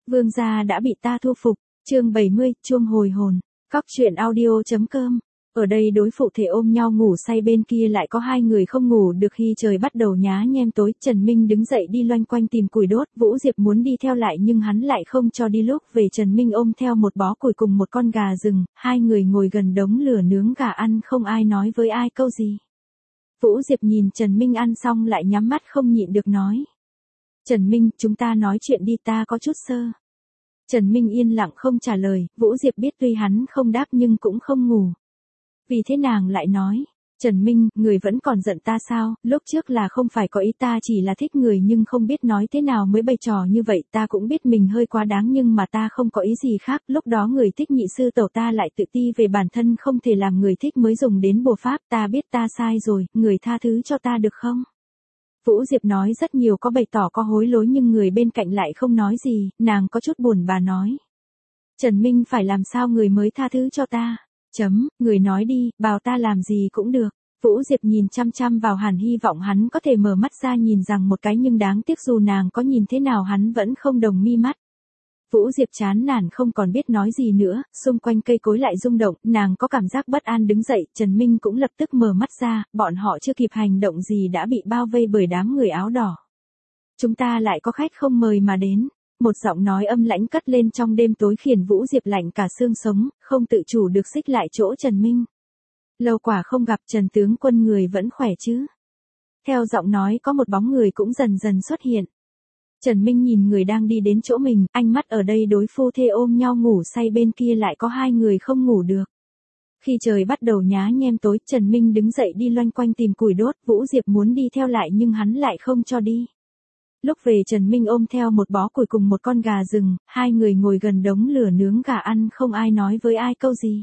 Vương gia đã bị ta thu phục, chương 70, chuông hồi hồn, Cóc truyện audio.com. Ở đây đối phụ thể ôm nhau ngủ say, bên kia lại có hai người không ngủ được. Khi trời bắt đầu nhá nhem tối, Trần Minh đứng dậy đi loanh quanh tìm củi đốt. Vũ Diệp muốn đi theo lại nhưng hắn lại không cho đi. Lúc về Trần Minh ôm theo một bó củi cùng một con gà rừng, hai người ngồi gần đống lửa nướng gà ăn, không ai nói với ai câu gì. Vũ Diệp nhìn Trần Minh ăn xong lại nhắm mắt không nhịn được nói: Trần Minh, chúng ta nói chuyện đi, ta có chút sơ. Trần Minh yên lặng không trả lời. Vũ Diệp biết tuy hắn không đáp nhưng cũng không ngủ. Vì thế nàng lại nói: Trần Minh, người vẫn còn giận ta sao? Lúc trước là không phải có ý, ta chỉ là thích người nhưng không biết nói thế nào mới bày trò như vậy. Ta cũng biết mình hơi quá đáng nhưng mà ta không có ý gì khác. Lúc đó người thích nhị sư tẩu, ta lại tự ti về bản thân, không thể làm người thích mới dùng đến bùa pháp. Ta biết ta sai rồi, người tha thứ cho ta được không? Vũ Diệp nói rất nhiều, có bày tỏ có hối lỗi nhưng người bên cạnh lại không nói gì. Nàng có chút buồn bà nói: Trần Minh, phải làm sao người mới tha thứ cho ta? Người nói đi, bảo ta làm gì cũng được. Vũ Diệp nhìn chăm chăm vào hắn, hy vọng hắn có thể mở mắt ra nhìn rằng một cái, nhưng đáng tiếc dù nàng có nhìn thế nào hắn vẫn không đồng mi mắt. Vũ Diệp chán nản không còn biết nói gì nữa, xung quanh cây cối lại rung động, nàng có cảm giác bất an đứng dậy. Trần Minh cũng lập tức mở mắt ra, bọn họ chưa kịp hành động gì đã bị bao vây bởi đám người áo đỏ. Chúng ta lại có khách không mời mà đến. Một giọng nói âm lãnh cất lên trong đêm tối khiến Vũ Diệp lạnh cả xương sống, không tự chủ được xích lại chỗ Trần Minh. Lâu quả không gặp, Trần tướng quân, người vẫn khỏe chứ? Theo giọng nói có một bóng người cũng dần dần xuất hiện. Trần Minh nhìn người đang đi đến chỗ mình, ánh mắt ở đây đối phu thê ôm nhau ngủ say, bên kia lại có hai người không ngủ được. Khi trời bắt đầu nhá nhem tối, Trần Minh đứng dậy đi loanh quanh tìm củi đốt. Vũ Diệp muốn đi theo lại nhưng hắn lại không cho đi. Lúc về Trần Minh ôm theo một bó củi cùng một con gà rừng, hai người ngồi gần đống lửa nướng gà ăn, không ai nói với ai câu gì.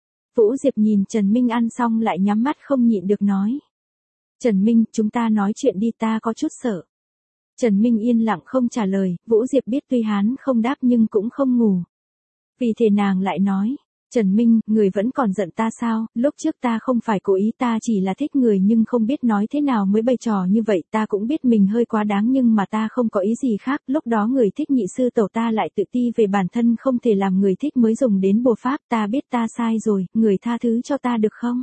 Vũ Diệp nhìn Trần Minh ăn xong lại nhắm mắt không nhịn được nói: Trần Minh, chúng ta nói chuyện đi, ta có chút sợ. Trần Minh yên lặng không trả lời. Vũ Diệp biết tuy hắn không đáp nhưng cũng không ngủ. Vì thế nàng lại nói: Trần Minh, người vẫn còn giận ta sao? Lúc trước ta không phải cố ý, ta chỉ là thích người nhưng không biết nói thế nào mới bày trò như vậy. Ta cũng biết mình hơi quá đáng nhưng mà ta không có ý gì khác. Lúc đó người thích nhị sư tẩu, ta lại tự ti về bản thân, không thể làm người thích mới dùng đến bùa pháp. Ta biết ta sai rồi, người tha thứ cho ta được không?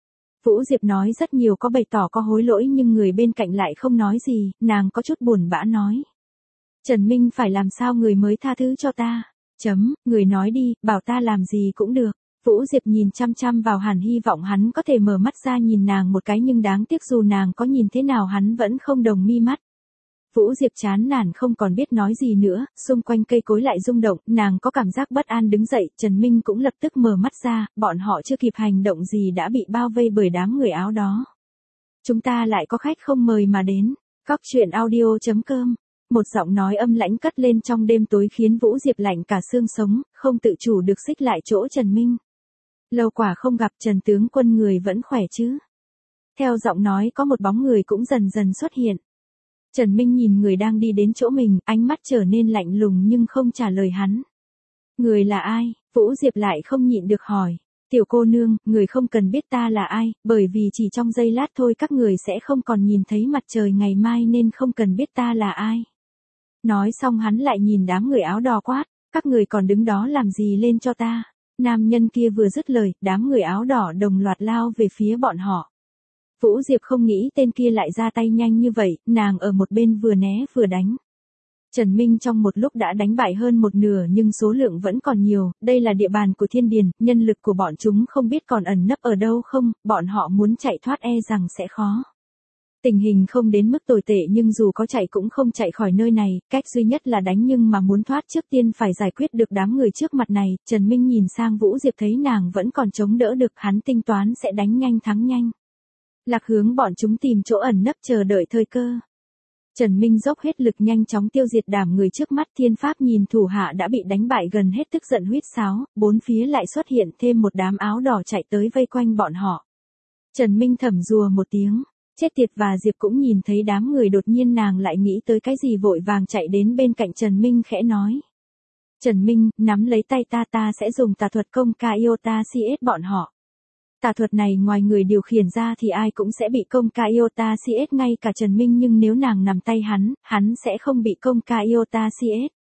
Vũ Diệp nói rất nhiều, có bày tỏ có hối lỗi nhưng người bên cạnh lại không nói gì. Nàng có chút buồn bã nói: Trần Minh, phải làm sao người mới tha thứ cho ta? Người nói đi, bảo ta làm gì cũng được. Vũ Diệp nhìn chăm chăm vào hắn, hy vọng hắn có thể mở mắt ra nhìn nàng một cái, nhưng đáng tiếc dù nàng có nhìn thế nào hắn vẫn không đồng mi mắt. Vũ Diệp chán nản không còn biết nói gì nữa, xung quanh cây cối lại rung động, nàng có cảm giác bất an đứng dậy. Trần Minh cũng lập tức mở mắt ra, bọn họ chưa kịp hành động gì đã bị bao vây bởi đám người áo đó. Chúng ta lại có khách không mời mà đến. Cóc truyện audio.com. Một giọng nói âm lãnh cất lên trong đêm tối khiến Vũ Diệp lạnh cả xương sống, không tự chủ được xích lại chỗ Trần Minh. Lâu quả không gặp, Trần tướng quân, người vẫn khỏe chứ? Theo giọng nói có một bóng người cũng dần dần xuất hiện. Trần Minh nhìn người đang đi đến chỗ mình, ánh mắt trở nên lạnh lùng nhưng không trả lời hắn. Người là ai? Vũ Diệp lại không nhịn được hỏi. Tiểu cô nương, người không cần biết ta là ai, bởi vì chỉ trong giây lát thôi các người sẽ không còn nhìn thấy mặt trời ngày mai, nên không cần biết ta là ai. Nói xong hắn lại nhìn đám người áo đỏ quát: các người còn đứng đó làm gì, lên cho ta. Nam nhân kia vừa dứt lời, đám người áo đỏ đồng loạt lao về phía bọn họ. Vũ Diệp không nghĩ tên kia lại ra tay nhanh như vậy, nàng ở một bên vừa né vừa đánh. Trần Minh trong một lúc đã đánh bại hơn một nửa nhưng số lượng vẫn còn nhiều. Đây là địa bàn của Thiên Điền, nhân lực của bọn chúng không biết còn ẩn nấp ở đâu không, bọn họ muốn chạy thoát e rằng sẽ khó. Tình hình không đến mức tồi tệ nhưng dù có chạy cũng không chạy khỏi nơi này, cách duy nhất là đánh, nhưng mà muốn thoát trước tiên phải giải quyết được đám người trước mặt này. Trần Minh nhìn sang Vũ Diệp thấy nàng vẫn còn chống đỡ được, hắn tính toán sẽ đánh nhanh thắng nhanh. Lạc hướng bọn chúng tìm chỗ ẩn nấp chờ đợi thời cơ. Trần Minh dốc hết lực nhanh chóng tiêu diệt đám người trước mắt. Thiên Pháp nhìn thủ hạ đã bị đánh bại gần hết tức giận huýt sáo, bốn phía lại xuất hiện thêm một đám áo đỏ chạy tới vây quanh bọn họ. Trần Minh thầm rùa một tiếng. Chết tiệt, và Diệp cũng nhìn thấy đám người, đột nhiên nàng lại nghĩ tới cái gì vội vàng chạy đến bên cạnh Trần Minh khẽ nói: Trần Minh, nắm lấy tay ta, ta sẽ dùng tà thuật công ca iota CS bọn họ. Tà thuật này ngoài người điều khiển ra thì ai cũng sẽ bị công ca iota CS, ngay cả Trần Minh, nhưng nếu nàng nằm tay hắn sẽ không bị công ca iota CS.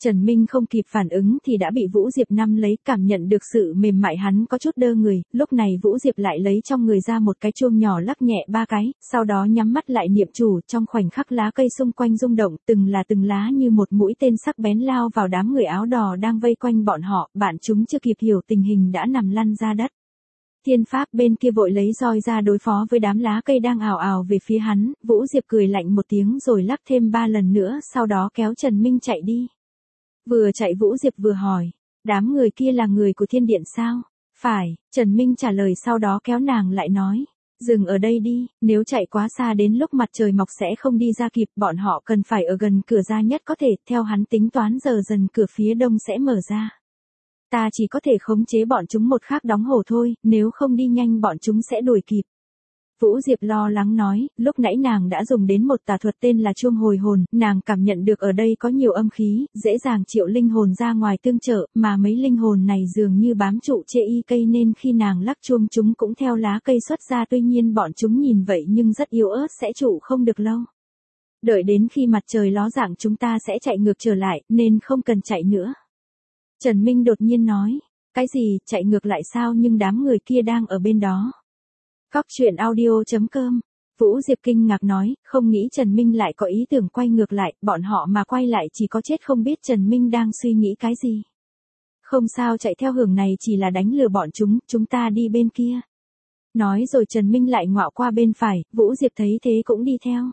Trần Minh không kịp phản ứng thì đã bị Vũ Diệp nắm lấy, cảm nhận được sự mềm mại hắn có chút đơ người, lúc này Vũ Diệp lại lấy trong người ra một cái chuông nhỏ lắc nhẹ 3 cái, sau đó nhắm mắt lại niệm chủ, trong khoảnh khắc lá cây xung quanh rung động, từng lá như một mũi tên sắc bén lao vào đám người áo đỏ đang vây quanh bọn họ, bạn chúng chưa kịp hiểu tình hình đã nằm lăn ra đất. Thiên Pháp bên kia vội lấy roi ra đối phó với đám lá cây đang ào ào về phía hắn, Vũ Diệp cười lạnh một tiếng rồi lắc thêm 3 lần nữa, sau đó kéo Trần Minh chạy đi. Vừa chạy Vũ Diệp vừa hỏi, đám người kia là người của Thiên Điện sao? Phải, Trần Minh trả lời sau đó kéo nàng lại nói, dừng ở đây đi, nếu chạy quá xa đến lúc mặt trời mọc sẽ không đi ra kịp, bọn họ cần phải ở gần cửa ra nhất có thể, theo hắn tính toán giờ dần cửa phía đông sẽ mở ra. Ta chỉ có thể khống chế bọn chúng một khắc đóng hổ thôi, nếu không đi nhanh bọn chúng sẽ đuổi kịp. Vũ Diệp lo lắng nói, lúc nãy nàng đã dùng đến một tà thuật tên là chuông hồi hồn, nàng cảm nhận được ở đây có nhiều âm khí, dễ dàng triệu linh hồn ra ngoài tương trợ, mà mấy linh hồn này dường như bám trụ chê y cây nên khi nàng lắc chuông chúng cũng theo lá cây xuất ra, tuy nhiên bọn chúng nhìn vậy nhưng rất yếu ớt sẽ trụ không được lâu. Đợi đến khi mặt trời ló dạng chúng ta sẽ chạy ngược trở lại, nên không cần chạy nữa. Trần Minh đột nhiên nói, cái gì, chạy ngược lại sao, nhưng đám người kia đang ở bên đó. Cóc truyện audio.com. Vũ Diệp kinh ngạc nói, không nghĩ Trần Minh lại có ý tưởng quay ngược lại, bọn họ mà quay lại chỉ có chết, không biết Trần Minh đang suy nghĩ cái gì. Không sao, chạy theo hướng này chỉ là đánh lừa bọn chúng ta đi bên kia. Nói rồi Trần Minh lại ngoạo qua bên phải, Vũ Diệp thấy thế cũng đi theo.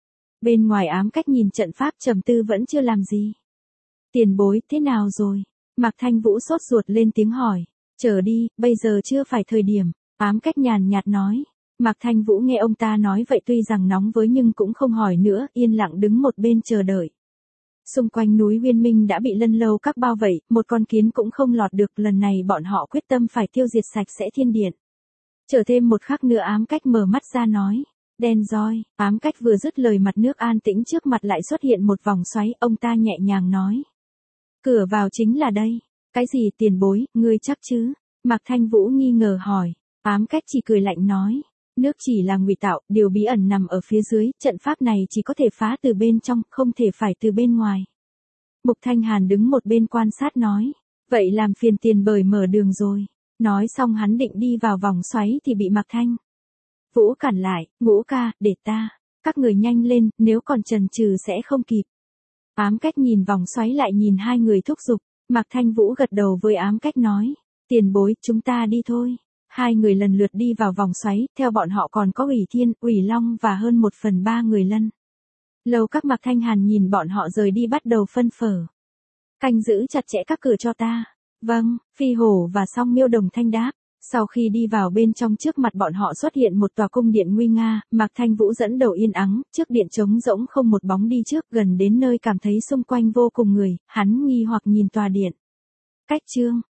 Bên ngoài Ám Cách nhìn trận pháp trầm tư vẫn chưa làm gì. Tiền bối, thế nào rồi? Mạc Thanh Vũ sốt ruột lên tiếng hỏi. Chờ đi, bây giờ chưa phải thời điểm. Ám Cách nhàn nhạt nói. Mạc Thanh Vũ nghe ông ta nói vậy tuy rằng nóng với nhưng cũng không hỏi nữa, yên lặng đứng một bên chờ đợi. Xung quanh núi Uyên Minh đã bị Lân Lâu Các bao vây, một con kiến cũng không lọt được, lần này bọn họ quyết tâm phải tiêu diệt sạch sẽ Thiên Điện. Chờ thêm một khắc nữa Ám Cách mở mắt ra nói. Đen roi, Ám Cách vừa dứt lời mặt nước an tĩnh trước mặt lại xuất hiện một vòng xoáy, ông ta nhẹ nhàng nói. Cửa vào chính là đây. Cái gì tiền bối, ngươi chắc chứ? Mạc Thanh Vũ nghi ngờ hỏi. Ám Cách chỉ cười lạnh nói. Nước chỉ là ngụy tạo, điều bí ẩn nằm ở phía dưới, trận pháp này chỉ có thể phá từ bên trong, không thể phải từ bên ngoài. Mục Thanh Hàn đứng một bên quan sát nói. Vậy làm phiền tiền bối mở đường rồi. Nói xong hắn định đi vào vòng xoáy thì bị Mạc Thanh Vũ cản lại. Ngũ ca, để ta. Các người nhanh lên, nếu còn chần chừ sẽ không kịp. Ám Cách nhìn vòng xoáy lại nhìn hai người thúc giục. Mạc Thanh Vũ gật đầu với Ám Cách nói. Tiền bối, chúng ta đi thôi. Hai người lần lượt đi vào vòng xoáy, theo bọn họ còn có Ủy Thiên, Ủy Long và hơn 1/3 người Lân Lâu Các. Mạc Thanh Hàn nhìn bọn họ rời đi bắt đầu phân phở. Canh giữ chặt chẽ các cửa cho ta. Vâng, Phi Hổ và Song Miêu đồng thanh đáp. Sau khi đi vào bên trong trước mặt bọn họ xuất hiện một tòa cung điện nguy nga, Mạc Thanh Vũ dẫn đầu yên ắng, trước điện trống rỗng không một bóng đi trước, gần đến nơi cảm thấy xung quanh vô cùng người, hắn nghi hoặc nhìn tòa điện. Cách chương